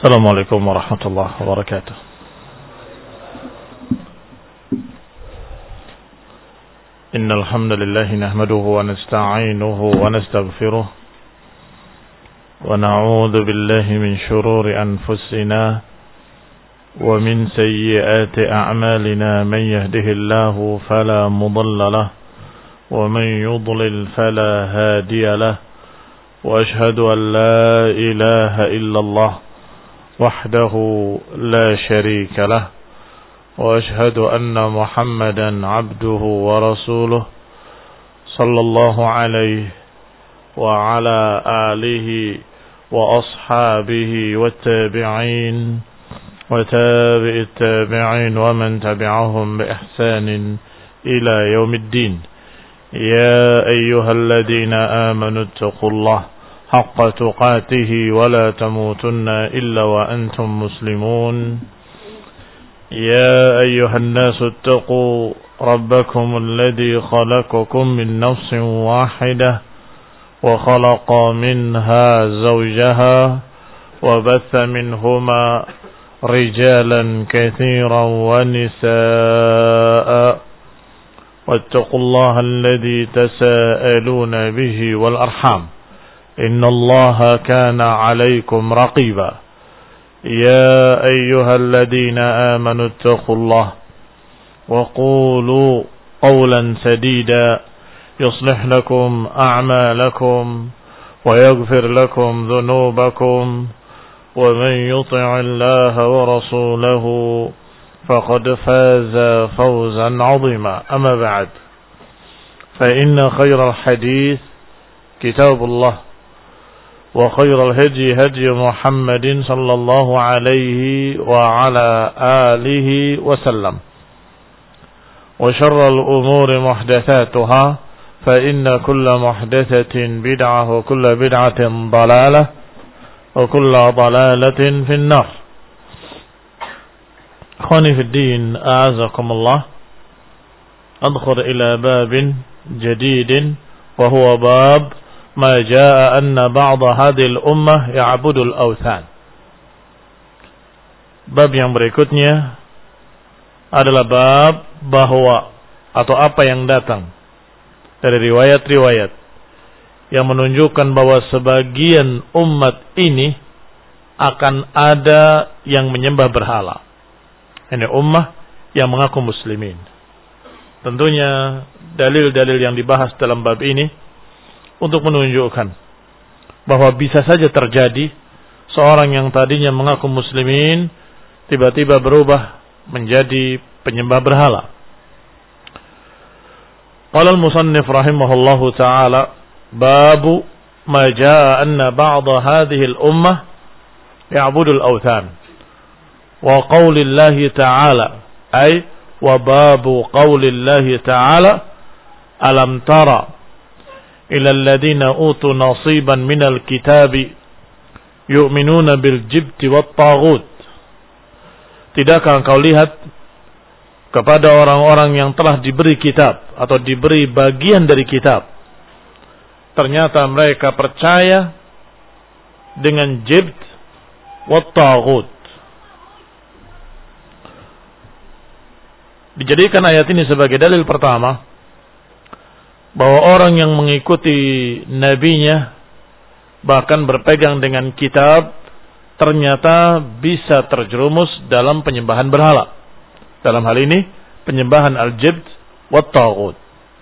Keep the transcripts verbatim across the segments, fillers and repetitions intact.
السلام عليكم ورحمة الله وبركاته. إن الحمد لله نحمده ونستعينه ونستغفره ونعوذ بالله من شرور أنفسنا ومن سيئات أعمالنا. من يهده الله فلا مضل له ومن يضلل فلا هادي له. وأشهد أن لا إله إلا الله وحده لا شريك له. وأشهد أن محمدا عبده ورسوله صلى الله عليه وعلى آله وأصحابه والتابعين وتابع التابعين ومن تبعهم بإحسان إلى يوم الدين. يا أيها الذين آمنوا اتقوا الله حق تقاته ولا تموتن إلا وأنتم مسلمون. يا أيها الناس اتقوا ربكم الذي خلقكم من نفس واحدة وخلق منها زوجها وبث منهما رجالا كثيرا ونساء. واتقوا الله الذي تساءلون به والأرحام إن الله كان عليكم رقيبا. يا أيها الذين آمنوا اتقوا الله وقولوا قولا سديدا يصلح لكم أعمالكم ويغفر لكم ذنوبكم ومن يطع الله ورسوله فقد فاز فوزا عظيما. أما بعد فإن خير الحديث كتاب الله وخير الهدي هدي محمد صلى الله عليه وعلى آله وسلم. وشر الأمور محدثاتها فإن كل محدثة بدعة وكل بدعة ضلالة وكل ضلالة في النار. أخواني في الدين أعزكم الله. أدخل إلى باب جديد وهو باب ما جاء أن بعض هذه الأمة يعبد الأوثان. Bab yang berikutnya adalah bab bahwa atau apa yang datang dari riwayat-riwayat yang menunjukkan bahwa sebagian umat ini akan ada yang menyembah berhala. Ini ummah yang mengaku muslimin. Tentunya dalil-dalil yang dibahas dalam bab ini untuk menunjukkan bahwa bisa saja terjadi seorang yang tadinya mengaku muslimin tiba-tiba berubah menjadi penyembah berhala. Qala al-musannif rahimahullahu ta'ala babu ma jaa anna ba'da hadhihi al-ummah ya'budu al-awthan wa qaulillahi ta'ala ay wa babu qaulillahi ta'ala alam tara ila alladhina utu nasiban minal kitabi yu'minuna bil jibti wat taghut. Tidakkah engkau lihat kepada orang-orang yang telah diberi kitab atau diberi bagian dari kitab, ternyata mereka percaya dengan jibt wat taghut. Dijadikan ayat ini sebagai dalil pertama bahwa orang yang mengikuti nabinya bahkan berpegang dengan kitab ternyata bisa terjerumus dalam penyembahan berhala. Dalam hal ini penyembahan al-jibt wa taghut.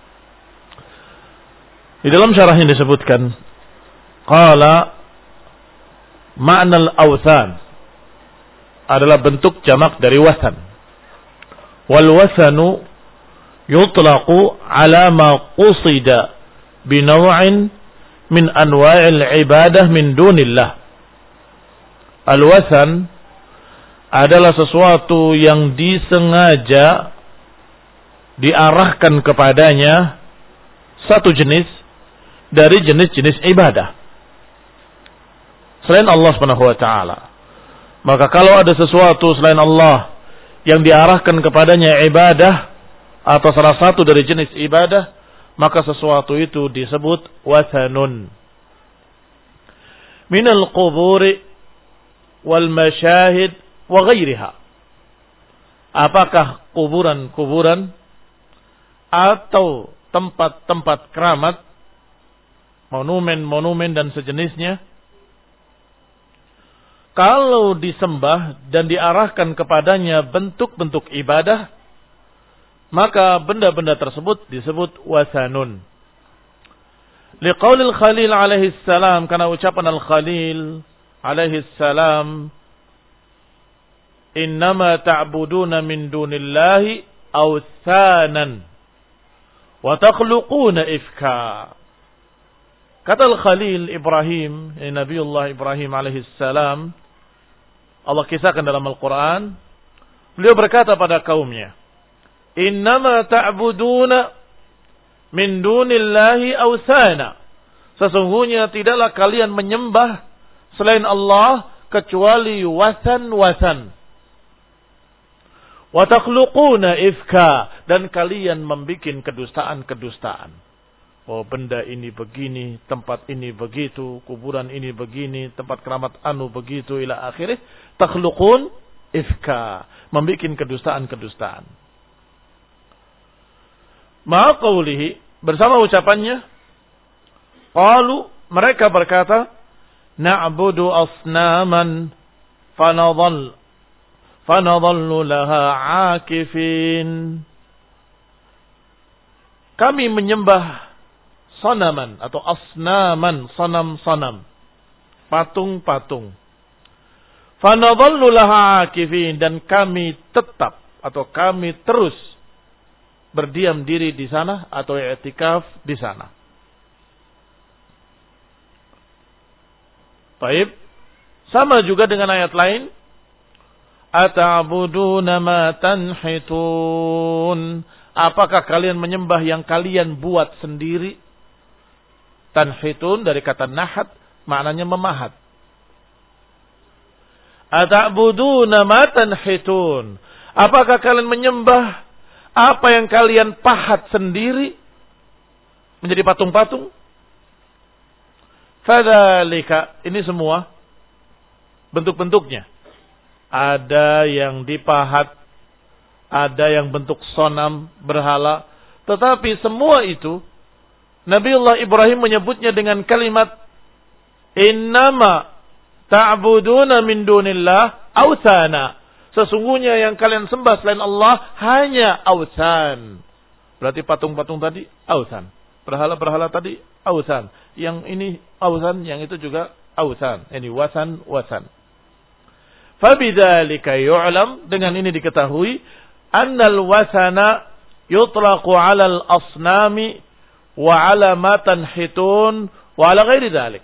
Di dalam syarahnya disebutkan qala ma'na al-awthan adalah bentuk jamak dari wasan. Wal wasanu yutlaqu ala ma qusida binaw'in min anwa'il ibadah min dunillah. Al-wasan adalah sesuatu yang disengaja diarahkan kepadanya satu jenis dari jenis-jenis ibadah selain Allah Subhanahu wa taala. Maka kalau ada sesuatu selain Allah yang diarahkan kepadanya ibadah atau salah satu dari jenis ibadah, maka sesuatu itu disebut wasanun. Minal quburi wal masyahid wa ghairiha. Apakah kuburan-kuburan atau tempat-tempat keramat, monumen-monumen dan sejenisnya, kalau disembah dan diarahkan kepadanya bentuk-bentuk ibadah, maka benda-benda tersebut disebut wasanun. Liqaulil Khalil alaihi salam, karena ucapan Al-Khalil alaihi salam, innama ta'buduna min dunillahi awthanan wa takhluquna ifka. Kata Al-Khalil Ibrahim, ya Nabiullah Ibrahim alaihi salam, Allah kisahkan dalam Al-Quran, beliau berkata pada kaumnya, innama ta'buduna min dunillahi awthana. Sesungguhnya tidaklah kalian menyembah selain Allah kecuali wasan-wasan. Wa takhluquna ifka, dan kalian membikin kedustaan-kedustaan. Oh, benda ini begini, tempat ini begitu, kuburan ini begini, tempat keramat anu begitu, ila akhirih. Takhluqun ifka, membikin kedustaan-kedustaan. Ma'a qawlihi, bersama ucapannya, qalu, mereka berkata, na'budu asnaman fanadhal fanadhallu laha akifin. Kami menyembah sanaman atau asnaman, sanam-sanam, patung-patung. Fanadhallu laha akifin, dan kami tetap atau kami terus berdiam diri di sana atau i'tikaf di sana. Baik, sama juga dengan ayat lain, ata'buduna ma tanhitun. Apakah kalian menyembah yang kalian buat sendiri? Tanhitun dari kata nahat, maknanya memahat. Ata'buduna ma tanhitun. Apakah kalian menyembah apa yang kalian pahat sendiri menjadi patung-patung? Fadzalika, ini semua bentuk-bentuknya. Ada yang dipahat, ada yang bentuk sonam, berhala. Tetapi semua itu, Nabiullah Ibrahim menyebutnya dengan kalimat, innama ta'buduna min dunillah awthana. Sesungguhnya yang kalian sembah selain Allah hanya awthan. Berarti patung-patung tadi awthan. Berhala-berhala tadi awthan. Yang ini awthan, yang itu juga awthan. Ini wasan-wasan. Fabidzalika yu'lam, dengan ini diketahui, annal wasana yutlaqu 'alal asnami wa 'ala ma tanhitun wa 'ala ghairi dzalik.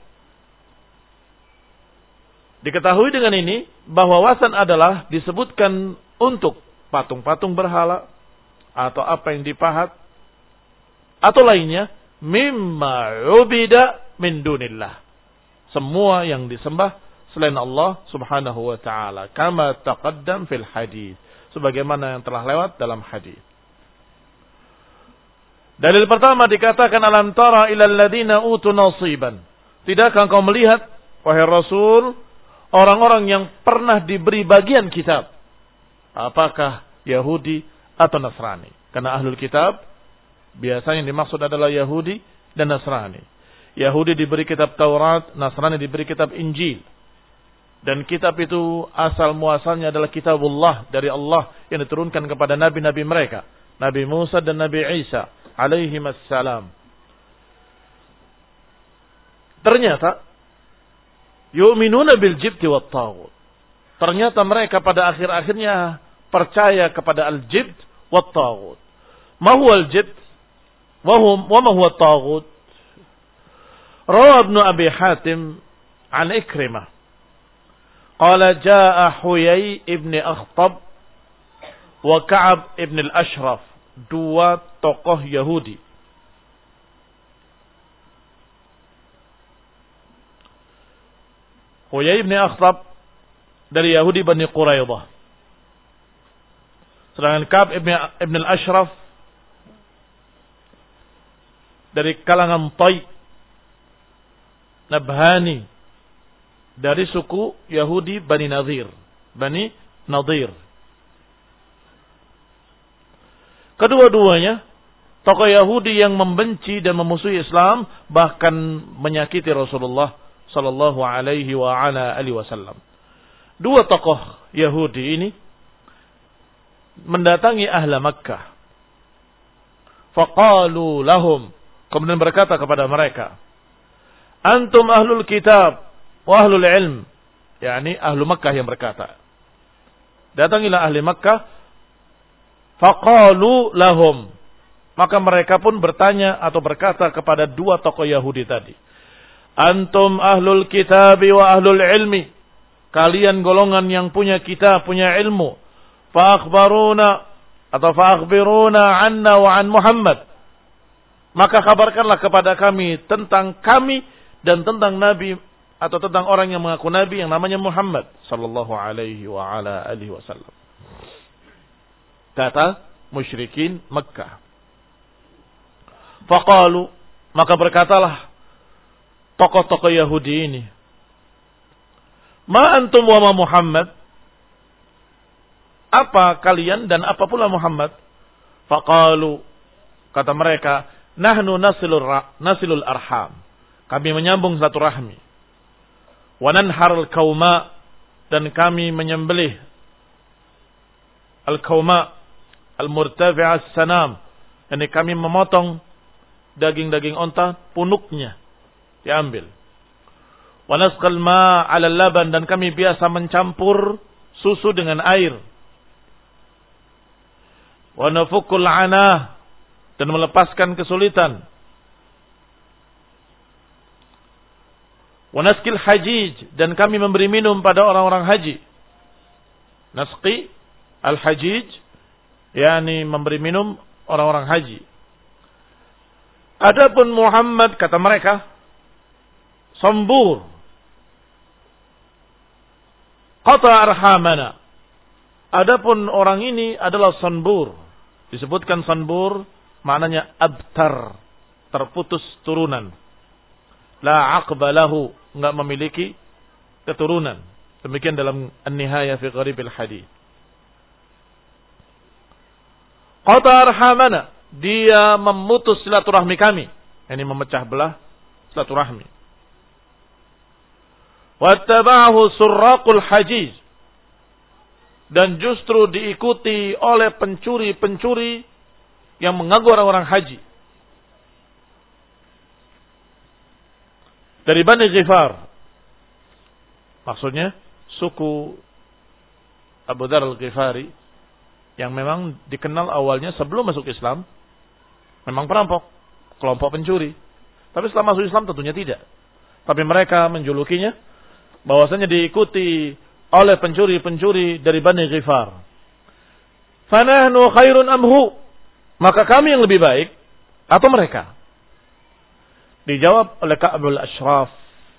Diketahui dengan ini bahwa wasan adalah disebutkan untuk patung-patung berhala atau apa yang dipahat atau lainnya, mimma ubida min dunillah. Semua yang disembah selain Allah subhanahu wa ta'ala. Kama taqaddam fil hadis. Sebagaimana yang telah lewat dalam hadis. Dalil pertama dikatakan, alam tara ilal ladina utu nasiban. Tidakkah engkau melihat, wahai Rasul, orang-orang yang pernah diberi bagian kitab? Apakah Yahudi atau Nasrani? Karena ahlul kitab biasanya yang dimaksud adalah Yahudi dan Nasrani. Yahudi diberi kitab Taurat, Nasrani diberi kitab Injil. Dan kitab itu asal muasalnya adalah kitabullah dari Allah yang diturunkan kepada nabi-nabi mereka, Nabi Musa dan Nabi Isa alaihi wassalam. Ternyata yu'minuna bil jibti wat taghut. Ternyata mereka pada akhir-akhirnya percaya kepada al-jibt wat taghut. Ma huwa al-jibt wa hum wa ma huwa at-taghut? Rawa Ibnu Abi Hatim an Ikrimah qala jaa Huyai ibn Akhtab wa Ka'ab ibn al-Ashraf, dua tokoh Yahudi. Huyai ibn Akhtab dari Yahudi Bani Quraidah, sedangkan Ka'ab ibn, ibn al-Ashraf dari kalangan Tai, Nabhani, dari suku Yahudi Bani Nadir. Bani Nadir. Kedua-duanya tokoh Yahudi yang membenci dan memusuhi Islam, bahkan menyakiti Rasulullah sallallahu alaihi wa ala alihi wasallam. Dua tokoh Yahudi ini mendatangi ahla Makkah. Faqalu lahum, kemudian berkata kepada mereka, antum ahlul kitab wa ahlul ilm, yakni ahlu Makkah yang berkata. Datangilah ahli Makkah. Faqalu lahum, maka mereka pun bertanya atau berkata kepada dua tokoh Yahudi tadi, antum ahlul kitab wa ahlul ilmi, kalian golongan yang punya kitab, punya ilmu. Fa akhbaruna atau fa akhbiruna anna wa an Muhammad, maka kabarkanlah kepada kami tentang kami dan tentang Nabi atau tentang orang yang mengaku Nabi yang namanya Muhammad sallallahu alaihi wa ala alihi wasallam. Kata musyrikin Makkah. Faqalu, maka berkatalah tokoh-tokoh Yahudi ini, ma antum wa ma Muhammad, apa kalian dan apa pula Muhammad? Faqalu, kata mereka, nahnu nasilul, nasilul arham, kami menyambung silaturahmi. Wa nanharul qauma, dan kami menyembelih al-qauma al-murtafi'as sanam, ini kami memotong daging-daging onta, punuknya diambil. Wa nasqal ma 'ala laban, dan kami biasa mencampur susu dengan air. Wa nafukul 'anah, dan melepaskan kesulitan. Wa naskil hajij, dan kami memberi minum pada orang-orang haji. Nasqi al-hajij, yakni memberi minum orang-orang haji. Adapun Muhammad, kata mereka, sambur, qata arhamana. Adapun orang ini adalah sanbur. Disebutkan sanbur maknanya abtar, terputus turunan. La aqba lahu, enggak memiliki keturunan. Demikian dalam An-Nihayah fi Gharibil Hadits. Qata arhamana, dia memutus silaturahmi kami. Ini memecah belah silaturahmi. Wattaba'ahu surraqul hajiz, dan justru diikuti oleh pencuri-pencuri yang mengganggu orang-orang haji. Dari Bani Ghifar, maksudnya suku Abu Dzar al-Ghifari, yang memang dikenal awalnya sebelum masuk Islam memang perampok, kelompok pencuri. Tapi setelah masuk Islam tentunya tidak. Tapi mereka menjulukinya bahwasanya diikuti oleh pencuri-pencuri dari Bani Ghifar. Fanahnu khairun amhu, maka kami yang lebih baik atau mereka? Dijawab oleh Ka'bul Ashraf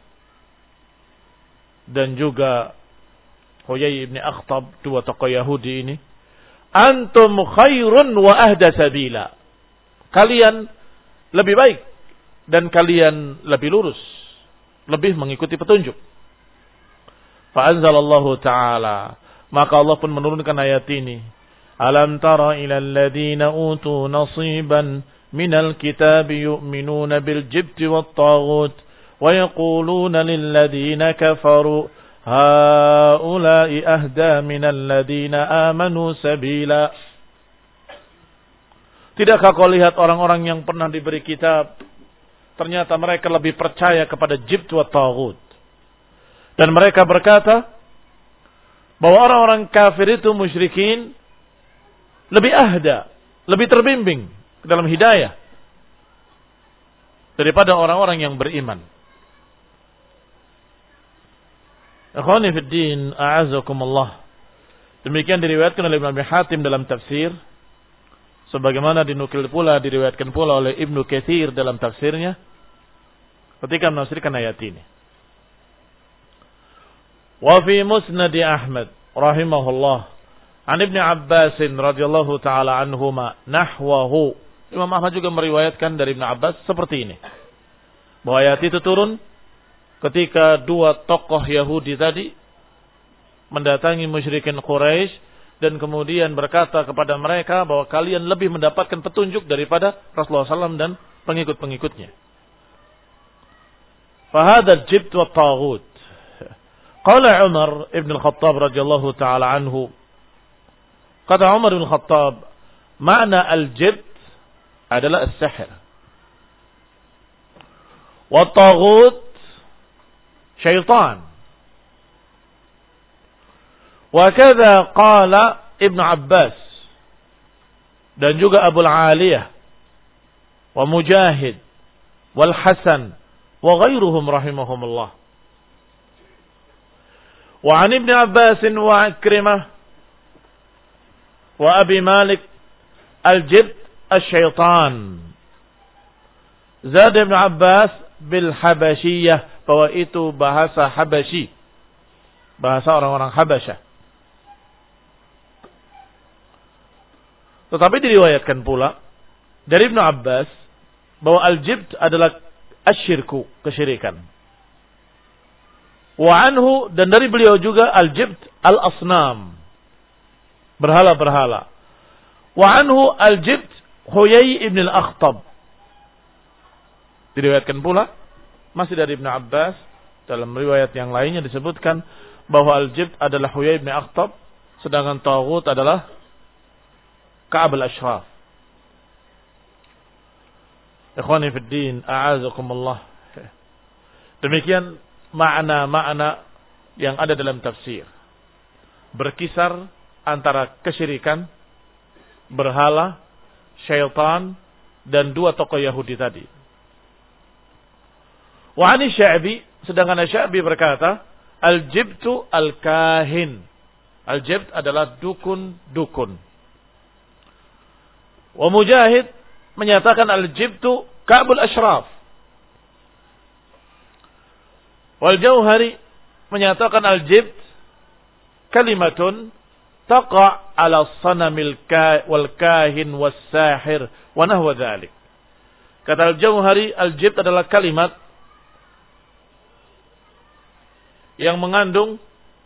dan juga Huyai ibn Akhtab, dua tokoh Yahudi ini. Antum khairun wa ahda sabila, kalian lebih baik dan kalian lebih lurus, lebih mengikuti petunjuk. Fa anzalallahu ta'ala, maka Allah pun menurunkan ayat ini. Alam tara ila alladhina utu nasiban minal kitabi yu'minuna bil jibti wat taghut wa yaquluna lil ladina kafaru haula'i ahda minal ladina amanu sabila. Tidakkah kau lihat orang-orang yang pernah diberi kitab, ternyata mereka lebih percaya kepada jibt wa taghut, dan mereka berkata bahwa orang-orang kafir itu, musyrikin, lebih ahda, lebih terbimbing dalam hidayah daripada orang-orang yang beriman. Akhwani fid din, a'azzakumullah. Demikian diriwayatkan oleh Ibnu Abi Hatim dalam tafsir, sebagaimana dinukil pula, diriwayatkan pula oleh Ibnu Katsir dalam tafsirnya ketika menafsirkan ayat ini. Wa fi Musnad Ahmad rahimahullah an Ibnu Abbas radhiyallahu taala anhuma nahwahu. Imam Ahmad juga meriwayatkan dari Ibnu Abbas seperti ini, bahwa ayat itu turun ketika dua tokoh Yahudi tadi mendatangi musyrikin Quraisy dan kemudian berkata kepada mereka bahwa kalian lebih mendapatkan petunjuk daripada Rasulullah shallallahu alaihi wasallam dan pengikut-pengikutnya. Fahadha al-jibt wa taghut. Qala Umar ibn al-Khattab radhiyallahu ta'ala anhu. Kata Umar ibn al-Khattab, makna al-jibt adalah as-sihr. Wa taghut syaitan. Wa kadza qala Ibnu Abbas dan juga Abu Aliyah wa Mujahid wal Hasan wa ghairuhum rahimahumullah. Wa an Ibnu Abbas wa Ikrimah wa Abi Malik al-jibt asy-syaitan. Zad Ibnu Abbas bil Habasyiyah, bahwa itu bahasa Habasyi, bahasa orang-orang Habasyah. Tetapi diriwayatkan pula dari Ibnu Abbas bahwa al-jibt adalah asyirku, kesyirikan. Wa anhu, dan dari beliau juga al-jibt al-asnam, berhala-berhala. Wa anhu al-jibt Huyai ibn al-Akhtab. Diriwayatkan pula masih dari Ibnu Abbas, dalam riwayat yang lainnya disebutkan bahwa al-jibt adalah Huyai ibn al-Akhtab, sedangkan taghut adalah Ka'ab al-Ashraf. Ikhwani fi din, a'azakumullah. Demikian makna-makna yang ada dalam tafsir. Berkisar antara kesyirikan, berhala, syaitan, dan dua tokoh Yahudi tadi. Wa 'ani Sya'bi, sedangkan Sya'bi berkata, al-jibtu al-kahin. Al-jibt adalah dukun-dukun. Wa Mujahid menyatakan al-jibtu Ka'bul Ashraf. Wal Jauhari menyatakan al-jibt kalimatun taqa' ala sanamil wal kahin was sahir wa nahwa dzalik. Kata al-Jauhari, al-jibt adalah kalimat yang mengandung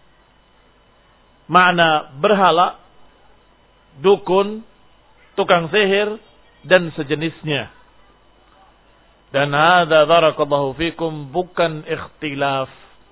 makna berhala, dukun, tukang sihir dan sejenisnya. Dan hadza barakallahu fikum bukan ikhtilaf.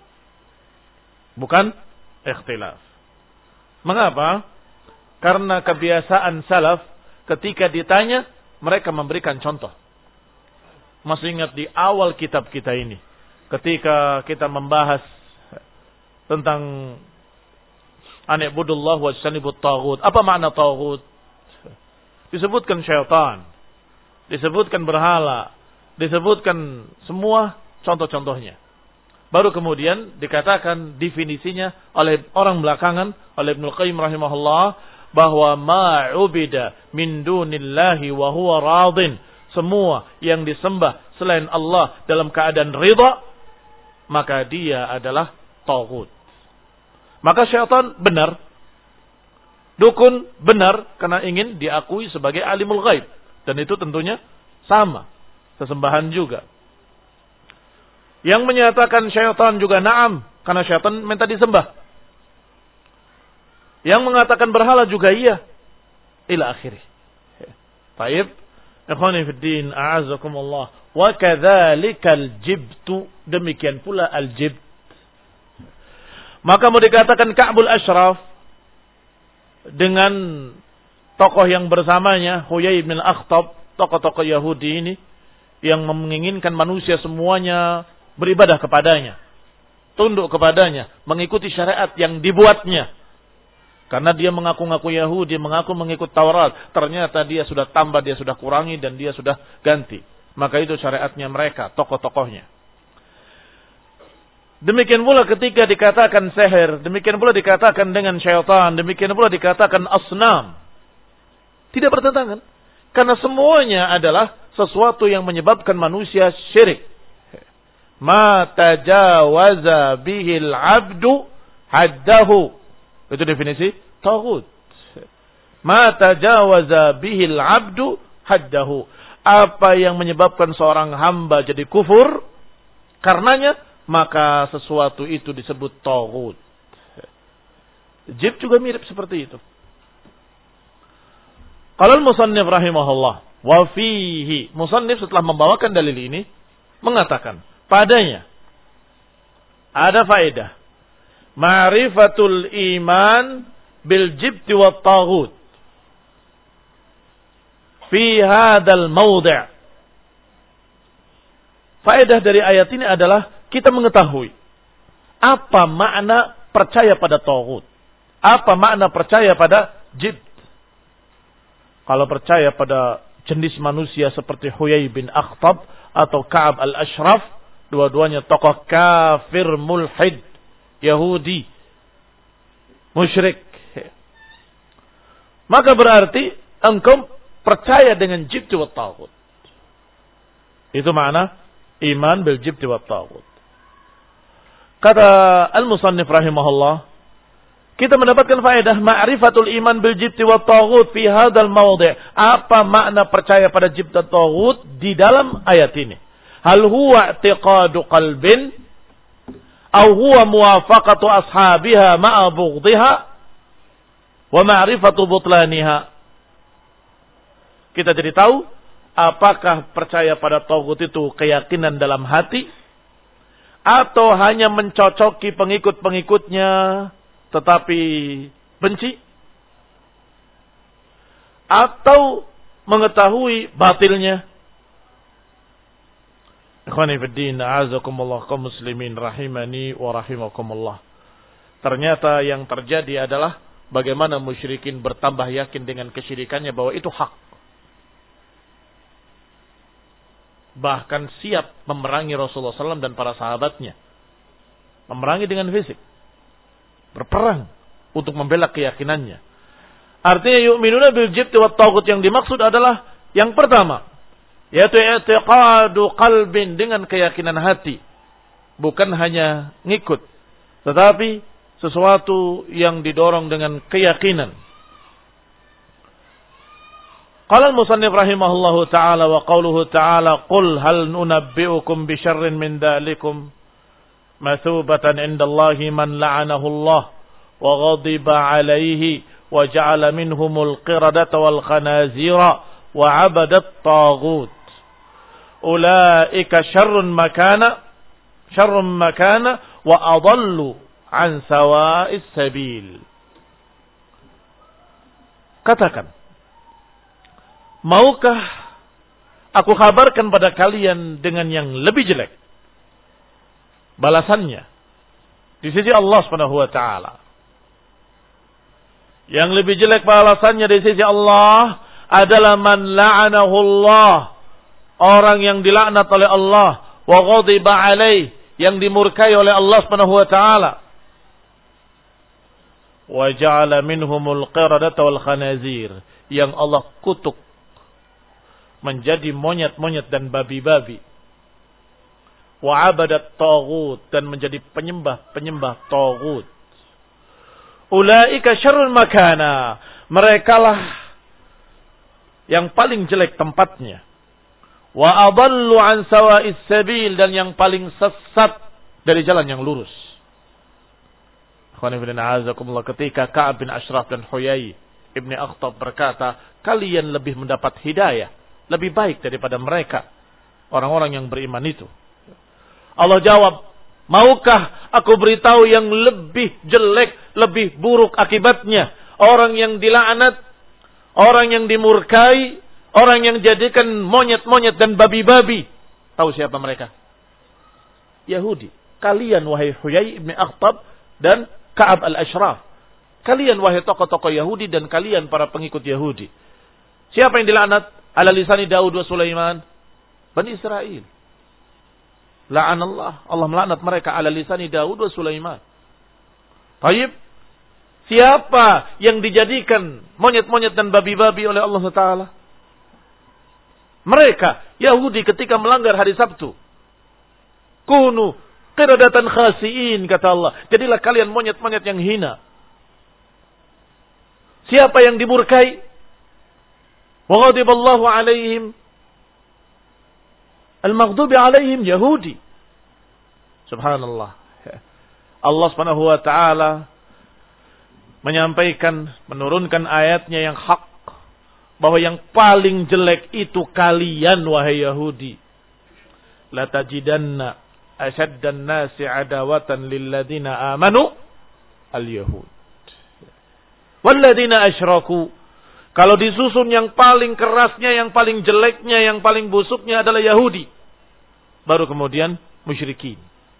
Bukan ikhtilaf. Mengapa? Karena kebiasaan salaf ketika ditanya mereka memberikan contoh. Masih ingat di awal kitab kita ini ketika kita membahas tentang an'budullah wa janibut taghut. Apa makna taghut? Disebutkan syaitan, disebutkan berhala, disebutkan semua contoh-contohnya. Baru kemudian dikatakan definisinya oleh orang belakangan, oleh Ibnu Qayyim rahimahullah, bahwa ma'ubida min dunillahi wa huwa radin, semua yang disembah selain Allah dalam keadaan ridha, maka dia adalah taghut. Maka syaitan benar, dukun benar karena ingin diakui sebagai alimul ghaib. Dan itu tentunya sama, sesembahan juga. Yang menyatakan syaitan juga na'am, karena syaitan minta disembah. Yang mengatakan berhala juga iya. Ila akhirih. Baik. Ikhwani fi din, a'azakumullah. Wa kadzalikal jibtu, demikian pula al-jibt. Maka mau dikatakan Ka'bul Ashraf dengan tokoh yang bersamanya, Huyai bin Akhtab, tokoh-tokoh Yahudi ini yang menginginkan manusia semuanya beribadah kepadanya, tunduk kepadanya, mengikuti syariat yang dibuatnya. Karena dia mengaku-ngaku Yahudi, mengaku mengikut Taurat, ternyata dia sudah tambah, dia sudah kurangi, dan dia sudah ganti. Maka itu syariatnya mereka, tokoh-tokohnya. Demikian pula ketika dikatakan sihir, demikian pula dikatakan dengan syaitan, demikian pula dikatakan asnam. Tidak bertentangan. Karena semuanya adalah sesuatu yang menyebabkan manusia syirik. Ma tajawaza bihil abdu haddahu. Itu definisi taghut. Ma tajawaza bihil abdu haddahu. Apa yang menyebabkan seorang hamba jadi kufur, karenanya maka sesuatu itu disebut taghut. Jibt juga mirip seperti itu. Qala al-musannif rahimahullah, wa fihi, musannif setelah membawakan dalil ini mengatakan, padanya ada faedah ma'rifatul iman bil jibti wat taghut fi hadzal mawdi'. Faedah dari ayat ini adalah kita mengetahui apa makna percaya pada taghut, apa makna percaya pada jibt. Kalau percaya pada jenis manusia seperti Huyai bin Akhtab atau Ka'ab al-Ashraf, dua-duanya tokoh kafir mulhid, Yahudi, musyrik, maka berarti engkau percaya dengan jibt wa taghut. Itu makna iman bil jibti wa taghut. Kata al-musannif rahimahullah, kita mendapatkan faedah ma'rifatul iman bil jibti wa taghut fi hadzal mawdi'. Apa makna percaya pada jibt dan taghut di dalam ayat ini? Hal huwa i'tiqadu qalbin aw huwa muwafaqatu ashabiha ma'a bughdhiha wa ma'rifatu butlaniha. Kita jadi tahu apakah percaya pada taghut itu keyakinan dalam hati atau hanya mencocoki pengikut-pengikutnya tetapi benci, atau mengetahui batilnya. Ikhwani fiddin, a'azakumullah kaum muslimin rahimani wa rahimakumullah. Ternyata yang terjadi adalah bagaimana musyrikin bertambah yakin dengan kesyirikannya bahwa itu hak. Bahkan siap memerangi Rasulullah shallallahu alaihi wasallam dan para sahabatnya. Memerangi dengan fisik. Berperang untuk membela keyakinannya. Artinya yu'minuna bil jibti wat taghut yang dimaksud adalah yang pertama, yaitu i'tiqadu qalbin, dengan keyakinan hati. Bukan hanya ngikut, tetapi sesuatu yang didorong dengan keyakinan. Qala al-musannif rahimahullahu ta'ala wa qawluhu ta'ala qul hal nunabbi'ukum bi syarrin min dhalikum mathubatan indallahi man la'anahu Allah wa ghadiba alayhi wa ja'ala minhumul qiradata wal khanazira wa 'abadat taghut ulaika syarrun makana syarrun makana wa adallu an sawa'is sabil. Katakan, maukah aku kabarkan pada kalian dengan yang lebih jelek balasannya di sisi Allah Subhanahu wa taala? Yang lebih jelek balasannya di sisi Allah adalah man la'anahu Allah, orang yang dilaknat oleh Allah, wa ghadiba alaih, yang dimurkai oleh Allah Subhanahu wa taala, wa ja'ala minhumul qiradata wal khanazir, yang Allah kutuk menjadi monyet-monyet dan babi-babi, wa abadat taghut, dan menjadi penyembah-penyembah taghut. Ulaika syarrul makana, merekalah yang paling jelek tempatnya. Wa adallu an sawa'is sabil, dan yang paling sesat dari jalan yang lurus. Ketika Ka'ab bin Ashraf dan Huyai ibn Akhtab berkata, kalian lebih mendapat hidayah, lebih baik daripada mereka, orang-orang yang beriman itu. Allah jawab, maukah aku beritahu yang lebih jelek, lebih buruk akibatnya? Orang yang dilaknat, orang yang dimurkai, orang yang jadikan monyet-monyet dan babi-babi. Tahu siapa mereka? Yahudi. Kalian wahai Huyai ibn Akhtab dan Ka'ab al-Ashraf. Kalian wahai tokoh-tokoh Yahudi dan kalian para pengikut Yahudi. Siapa yang dilaknat? Ala lisani Daud wa Sulaiman. Bani Israel. La'anallah. Allah melaknat mereka ala lisani Daud wa Sulaiman. Baik. Siapa yang dijadikan monyet-monyet dan babi-babi oleh Allah Taala? Mereka, Yahudi, ketika melanggar hari Sabtu. Kunu qiradatan khasiin, kata Allah. Jadilah kalian monyet-monyet yang hina. Siapa yang dimurkai? Wa ghadiballahu alaihim. Al-maghdubi alaihim Yahudi. Subhanallah. Allah Subhanahu wa taala menyampaikan, menurunkan ayatnya yang hak, bahwa yang paling jelek itu kalian wahai Yahudi. La tajidanna asyaddan nasi adawatan lilladina amanu al-yahud walladina asyraku. Kalau disusun yang paling kerasnya, yang paling jeleknya, yang paling busuknya adalah Yahudi. Baru kemudian musyrikin.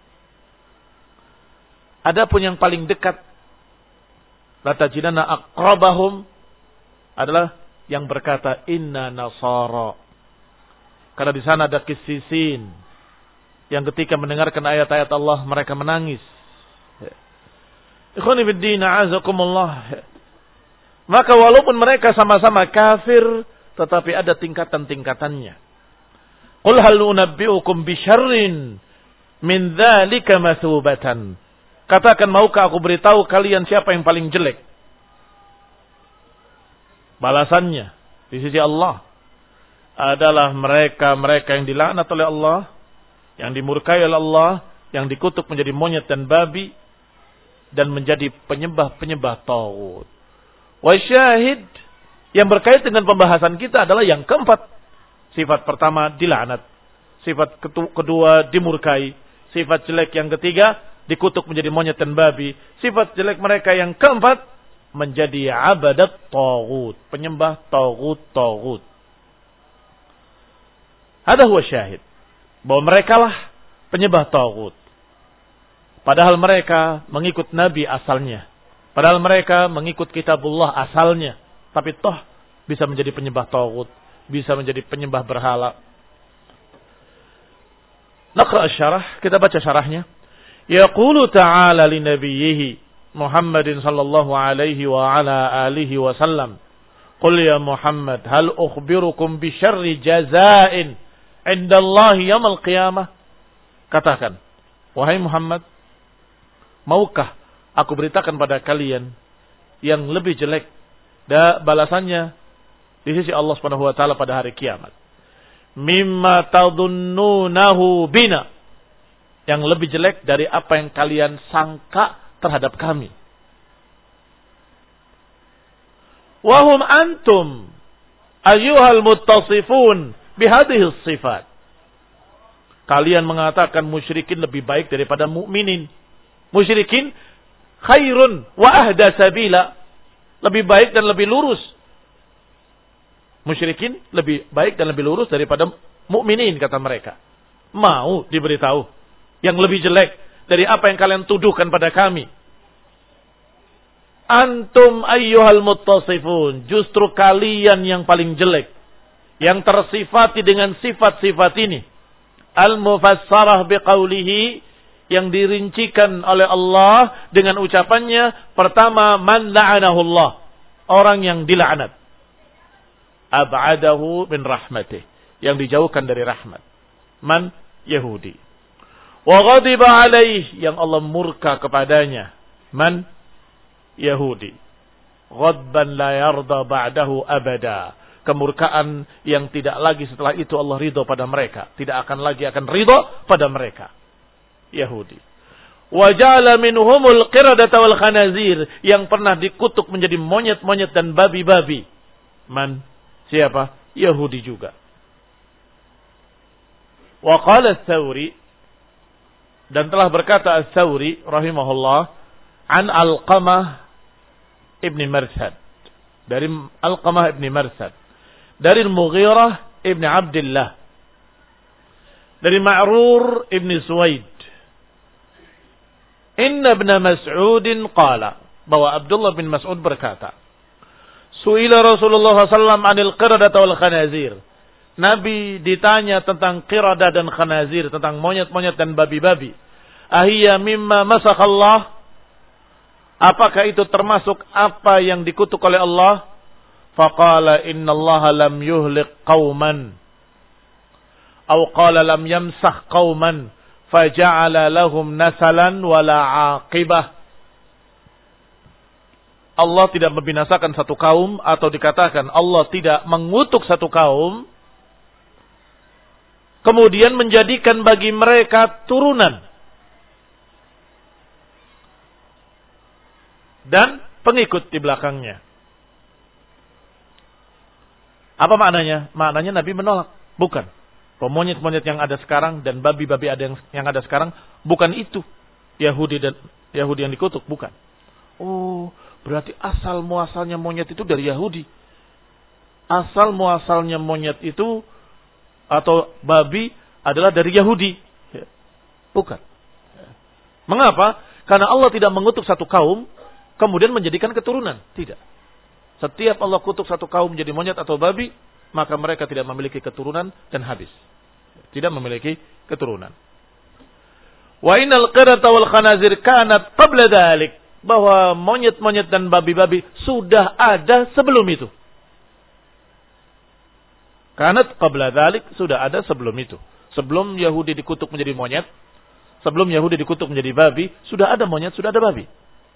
Adapun yang paling dekat, la tajidanna aqrabahum, adalah yang berkata inna nasara. Karena di sana ada qisisin yang ketika mendengarkan ayat-ayat Allah mereka menangis. Ikhwani fiddin, a'azakumullah. Maka walaupun mereka sama-sama kafir, tetapi ada tingkatan-tingkatannya. Qul hal unabbi'ukum bisyarrin min dzalika mathubatan. Katakan, maukah aku beritahu kalian siapa yang paling jelek balasannya di sisi Allah? Adalah mereka-mereka yang dilaknat oleh Allah, yang dimurkai oleh Allah, yang dikutuk menjadi monyet dan babi, dan menjadi penyembah-penyembah taghut. Wa syahid, yang berkait dengan pembahasan kita adalah yang keempat. Sifat pertama dilaknat, sifat kedua dimurkai, sifat jelek yang ketiga dikutuk menjadi monyet dan babi, sifat jelek mereka yang keempat menjadi abadat taghut, penyembah taghut-taghut. Ada huwa syahid, bahwa mereka lah penyembah taghut. Padahal mereka mengikut Nabi asalnya. Padahal mereka mengikut kitabullah asalnya. Tapi toh bisa menjadi penyembah taghut, bisa menjadi penyembah berhala. Naqra asy-syarah, kita baca syarahnya. Yaqulu ta'ala li nabiyhi Muhammadin sallallahu alaihi wa ala alihi wa sallam. Qul ya Muhammad, hal ukhbirukum bi syarri jazaa'in 'inda Allah yaumil qiyamah? Katakan, wahai Muhammad, maukah aku beritakan pada kalian yang lebih jelek dan balasannya di sisi Allah Subhanahu wa taala pada hari kiamat? Mimma tadhunnunahu bina, yang lebih jelek dari apa yang kalian sangka terhadap kami. Wahum antum ayyuhal muttasifun bihadhihi sifat. Kalian mengatakan musyrikin lebih baik daripada mukminin. Musyrikin khairun wa ahda sabila, lebih baik dan lebih lurus. Musyrikin lebih baik dan lebih lurus daripada mukminin, kata mereka. Mau diberitahu yang lebih jelek dari apa yang kalian tuduhkan pada kami? Antum ayyuhal muttasifun, justru kalian yang paling jelek, yang tersifati dengan sifat-sifat ini. Al-mufassarah biqaulihi, yang dirincikan oleh Allah dengan ucapannya. Pertama, man la'anahullah, orang yang dilaknat. Ab'adahu min rahmatih, yang dijauhkan dari rahmat. Man, Yahudi. Wa ghadiba alaih, yang Allah murka kepadanya. Man, Yahudi. Ghadban la yarda ba'dahu abada, kemurkaan yang tidak lagi setelah itu Allah ridho pada mereka, tidak akan lagi akan ridho pada mereka. Yahudi. Wa ja'ala minhumul qiradata wal khanazir, yang pernah dikutuk menjadi monyet-monyet dan babi-babi. Man, siapa? Yahudi juga. Wa qala Ats-Tsauri, dan telah berkata Ats-Tsauri rahimahullah, an Alqamah ibni Marsad, dari Alqamah ibni Marsad, dari Mughirah ibni Abdullah, dari Ma'rur ibni Suwaid, inna ibn Mas'udin qala, bahwa Abdullah bin Mas'ud berkata, su'ila Rasulullah sallallahu alaihi wasallam anil qiradata wal khanazir. Nabi ditanya tentang qiradah dan khanazir, tentang monyet-monyet dan babi-babi. Ahiyya mimma masakhallah, apakah itu termasuk apa yang dikutuk oleh Allah? Faqala innallaha lam yuhlik qauman, atau qala lam yamsakh qauman faja'ala lahum nasalan wala aqibah. Allah tidak membinasakan satu kaum, atau dikatakan Allah tidak mengutuk satu kaum, kemudian menjadikan bagi mereka turunan dan pengikut di belakangnya. Apa maknanya? Maknanya Nabi menolak. Bukan. Monyet-monyet yang ada sekarang dan babi-babi ada yang, yang ada sekarang, bukan itu Yahudi dan Yahudi yang dikutuk, bukan. Oh, berarti asal muasalnya monyet itu dari Yahudi. Asal muasalnya monyet itu atau babi adalah dari Yahudi. Bukan. Mengapa? Karena Allah tidak mengutuk satu kaum kemudian menjadikan keturunan. Tidak. Setiap Allah kutuk satu kaum menjadi monyet atau babi, maka mereka tidak memiliki keturunan dan habis. Tidak memiliki keturunan. Wa innal qirata wal khanazir kanat qabla dzalik, bahwa monyet-monyet dan babi-babi sudah ada sebelum itu. Kanat qabla dzalik, sudah ada sebelum itu. Sebelum Yahudi dikutuk menjadi monyet, sebelum Yahudi dikutuk menjadi babi, sudah ada monyet, sudah ada babi.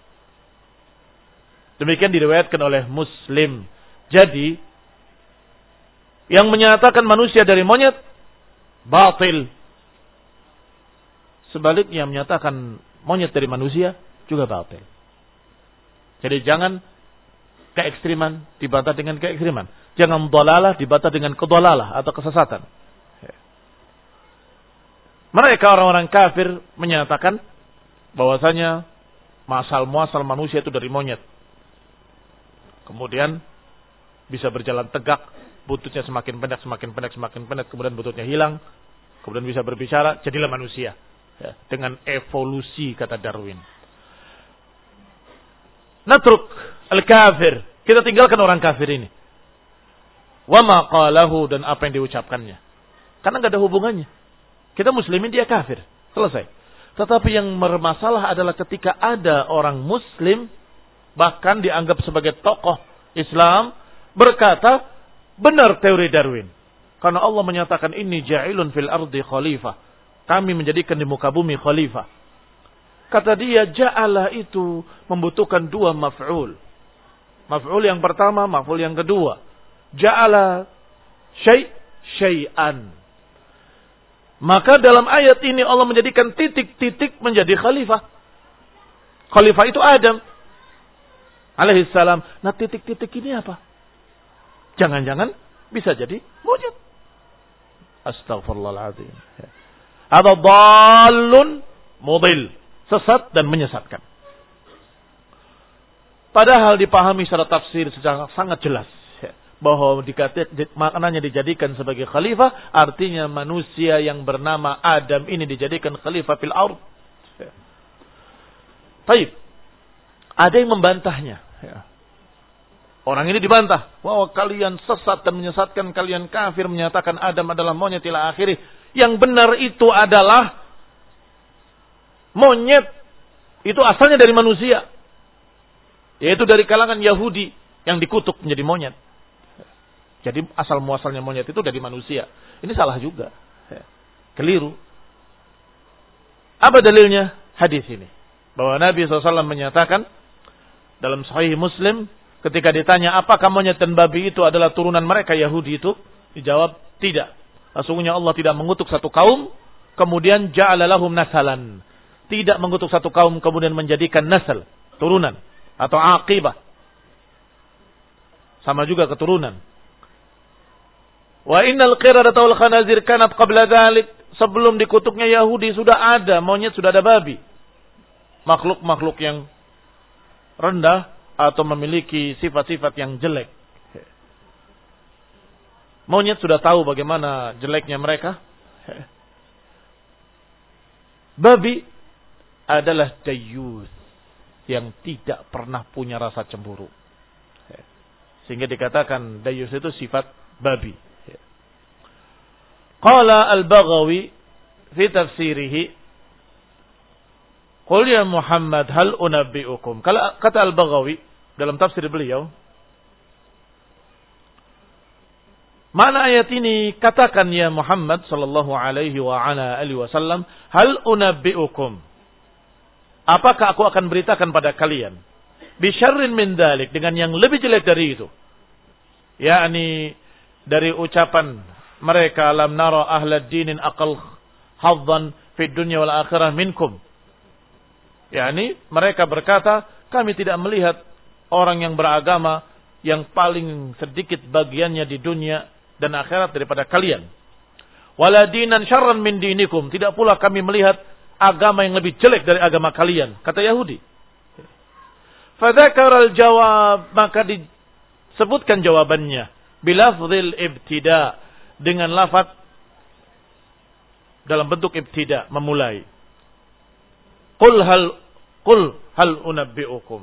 Demikian diriwayatkan oleh Muslim. Jadi, yang menyatakan manusia dari monyet, batil. Sebaliknya menyatakan monyet dari manusia, juga batil. Jadi jangan keekstriman dibantah dengan keekstriman. Jangan dhalalah dibantah dengan kedhalalah atau kesesatan. Mereka orang-orang kafir menyatakan bahwasanya masal muasal manusia itu dari monyet. Kemudian bisa berjalan tegak, bututnya semakin pendek, semakin pendek, semakin pendek, kemudian bututnya hilang, kemudian bisa berbicara, jadilah manusia. Ya, dengan evolusi, kata Darwin. Natruk al-kafir, kita tinggalkan orang kafir ini. Wa ma qalahu, dan apa yang diucapkannya. Karena nggak ada hubungannya. Kita muslimin, dia kafir. Selesai. Tetapi yang bermasalah adalah ketika ada orang muslim, bahkan dianggap sebagai tokoh Islam, berkata, benar teori Darwin. Karena Allah menyatakan, ini ja'ilun fil ardi khalifah. Kami menjadikan di muka bumi khalifah. Kata dia, ja'ala itu membutuhkan dua maf'ul. Maf'ul yang pertama, maf'ul yang kedua. Ja'ala syai' syai'an. Maka dalam ayat ini Allah menjadikan titik-titik menjadi khalifah. Khalifah itu Adam alaihissalam. Nah, titik-titik ini apa? Jangan-jangan bisa jadi mujud. Astaghfirullahaladzim. Ada dhalun mudil, sesat dan menyesatkan. Padahal dipahami secara tafsir secara sangat jelas bahwa dikatakan maknanya dijadikan sebagai khalifah, artinya manusia yang bernama Adam ini dijadikan khalifah fil ardh. Baik. Ada yang membantahnya. Orang ini dibantah bahwa kalian sesat dan menyesatkan, kalian kafir, menyatakan Adam adalah monyet ila akhirih. Yang benar itu adalah monyet itu asalnya dari manusia, yaitu dari kalangan Yahudi yang dikutuk menjadi monyet. Jadi asal muasalnya monyet itu dari manusia. Ini salah juga. Keliru. Apa dalilnya? Hadis ini. Bahwa Nabi shallallahu alaihi wasallam menyatakan dalam Sahih Muslim, ketika ditanya apakah monyet dan babi itu adalah turunan mereka Yahudi itu, dijawab tidak. Sesungguhnya Allah tidak mengutuk satu kaum kemudian ja'ala lahum nasalan. Tidak mengutuk satu kaum kemudian menjadikan nasal, turunan atau aqibah. Sama juga keturunan. Wa innal qiradata wal khanazir kanat qabla dzalik. Sebelum dikutuknya Yahudi sudah ada monyet, sudah ada babi. Makhluk-makhluk yang rendah atau memiliki sifat-sifat yang jelek. Monyet sudah tahu bagaimana jeleknya mereka. Babi adalah dayyus yang tidak pernah punya rasa cemburu. Sehingga dikatakan dayyus itu sifat babi. Qala al-Baghawi fi tafsirihi, qul ya Muhammad hal unabbi'ukum. Kata al-Baghawi dalam tafsir beliau, mana ayat ini, katakan ya Muhammad sallallahu alaihi wa ala alihi wasallam, hal unabbi'ukum, apakah aku akan beritakan pada kalian bi syarrin min dzalik, dengan yang lebih jelek dari itu, yakni dari ucapan mereka, lam nara ahlad dinin aqal hadzan fid dunya wal akhirah minkum. yakni mereka berkata, kami tidak melihat orang yang beragama yang paling sedikit bagiannya di dunia dan akhirat daripada kalian. Wala dinan syarran min dinikum, tidak pula kami melihat agama yang lebih jelek dari agama kalian, kata Yahudi. Fadzakaral jawab, maka disebutkan jawabannya bilafzil ibtida, dengan lafaz dalam bentuk ibtida, memulai. Qul hal qul hal unabbiukum.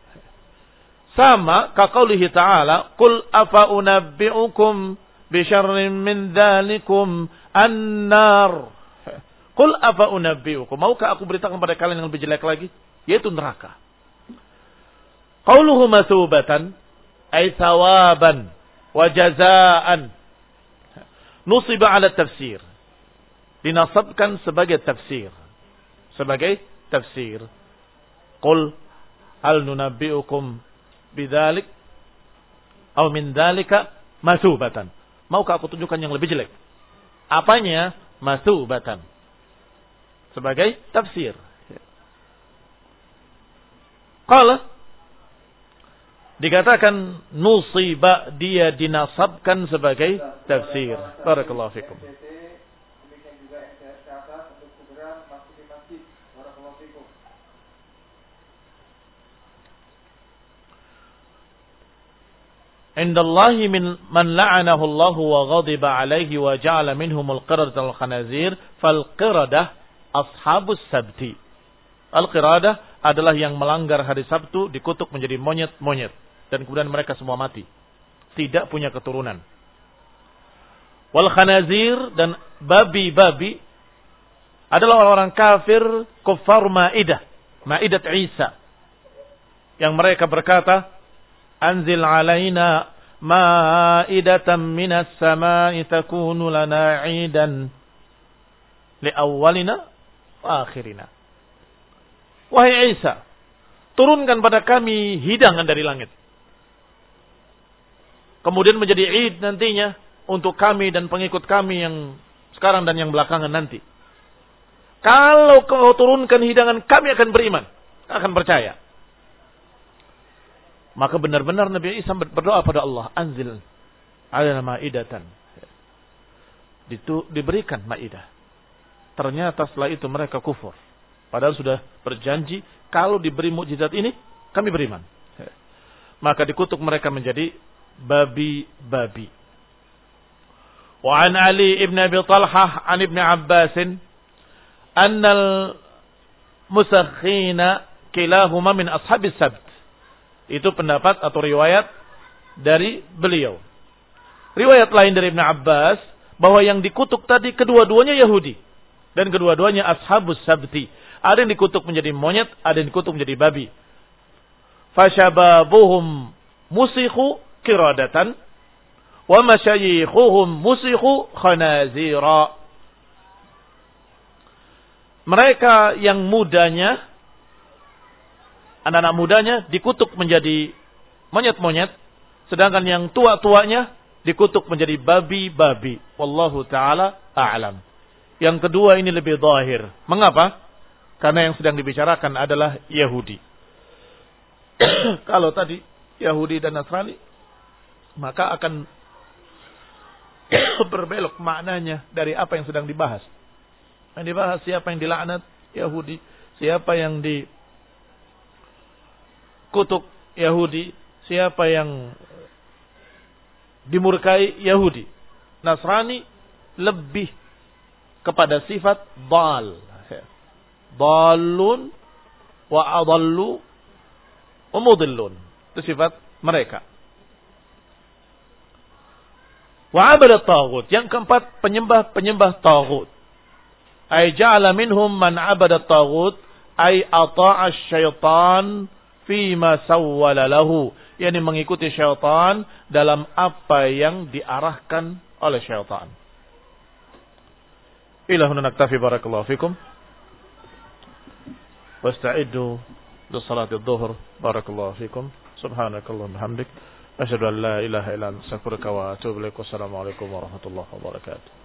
Sama kaqaulihi ta'ala, qul afa unabbiukum bi syarrin min dzalikum an-nar. Qul afa unabbiukum, maukah aku beritakan kepada kalian yang lebih jelek lagi, yaitu neraka. Qauluhu masubatan ay thawaban wa jazaan, nusiba ala tafsir, dinasabkan sebagai tafsir, sebagai tafsir. Qul hal nunabbiukum bidzalik atau min dzalika masubatan, maukah aku tunjukkan yang lebih jelek? Apanya? Masubatan, sebagai tafsir. Qala, dikatakan nusiba, dia dinasabkan sebagai tafsir. Barakallahu fikum. Indallahi min man la'anahu Allah wa ghadiba alaihi wa ja'ala minhum al-qiradata wal khanazir fal qiradah ashabus sabti. Al-qiradah adalah yang melanggar hari Sabtu, dikutuk menjadi monyet-monyet dan kemudian mereka semua mati, tidak punya keturunan. Wal khanazir, dan babi-babi adalah orang-orang kafir kuffar Maidah, Maidat Isa, yang mereka berkata, anzil alaina ma'idatan minas sama'i takunu lana 'idan li awwalina wa akhirina. Wahai Isa, turunkan pada kami hidangan dari langit, kemudian menjadi Id nantinya untuk kami dan pengikut kami yang sekarang dan yang belakangan nanti. Kalau kau turunkan hidangan, kami akan beriman, akan percaya. Maka benar-benar Nabi Isa berdoa pada Allah, anzil alaina ma'idatan. Itu diberikan maidah. Ternyata setelah itu mereka kufur. Padahal sudah berjanji, kalau diberi mukjizat ini, kami beriman. Maka dikutuk mereka menjadi babi-babi. Wa an Ali ibn Abi Talhah an Ibn Abbas annal musakhina kilahuma min ashabis sabt. Itu pendapat atau riwayat dari beliau. Riwayat lain dari Ibn Abbas bahwa yang dikutuk tadi kedua-duanya Yahudi dan kedua-duanya ashabus sabti. Ada yang dikutuk menjadi monyet, ada yang dikutuk menjadi babi. Fashababuhum musikhu kiradatan wa masyayikhuhum musikhu khanazira. Mereka yang mudanya, anak-anak mudanya dikutuk menjadi monyet-monyet, sedangkan yang tua-tuanya dikutuk menjadi babi-babi. Wallahu ta'ala a'lam. Yang kedua ini lebih zahir. Mengapa? Karena yang sedang dibicarakan adalah Yahudi. Kalau tadi Yahudi dan Nasrani, maka akan berbelok maknanya dari apa yang sedang dibahas. Yang dibahas siapa yang dilaknat, Yahudi. Siapa yang dikutuk, Yahudi. Siapa yang dimurkai, Yahudi. Nasrani lebih kepada sifat dal. Dalun wa adallu wa mudillun. Itu sifat mereka. Wa abadat taghut. Yang keempat, penyembah-penyembah taghut. Ay ja'ala minhum man abadat taghut ay ata'a syaitan fima sawwala lahu. Yani mengikuti syaitan dalam apa yang diarahkan oleh syaitan. Ilahuna naktafi barakallahu fikum. Wasta'iddu lissalati adh-dhuhr. Barakallahu fikum. Subhanakallahumma hamdik. Asyhadu an la ilaha illa anta astaghfiruka wa atubu ilaik. Wassalamu alaikum warahmatullahi wabarakatuh.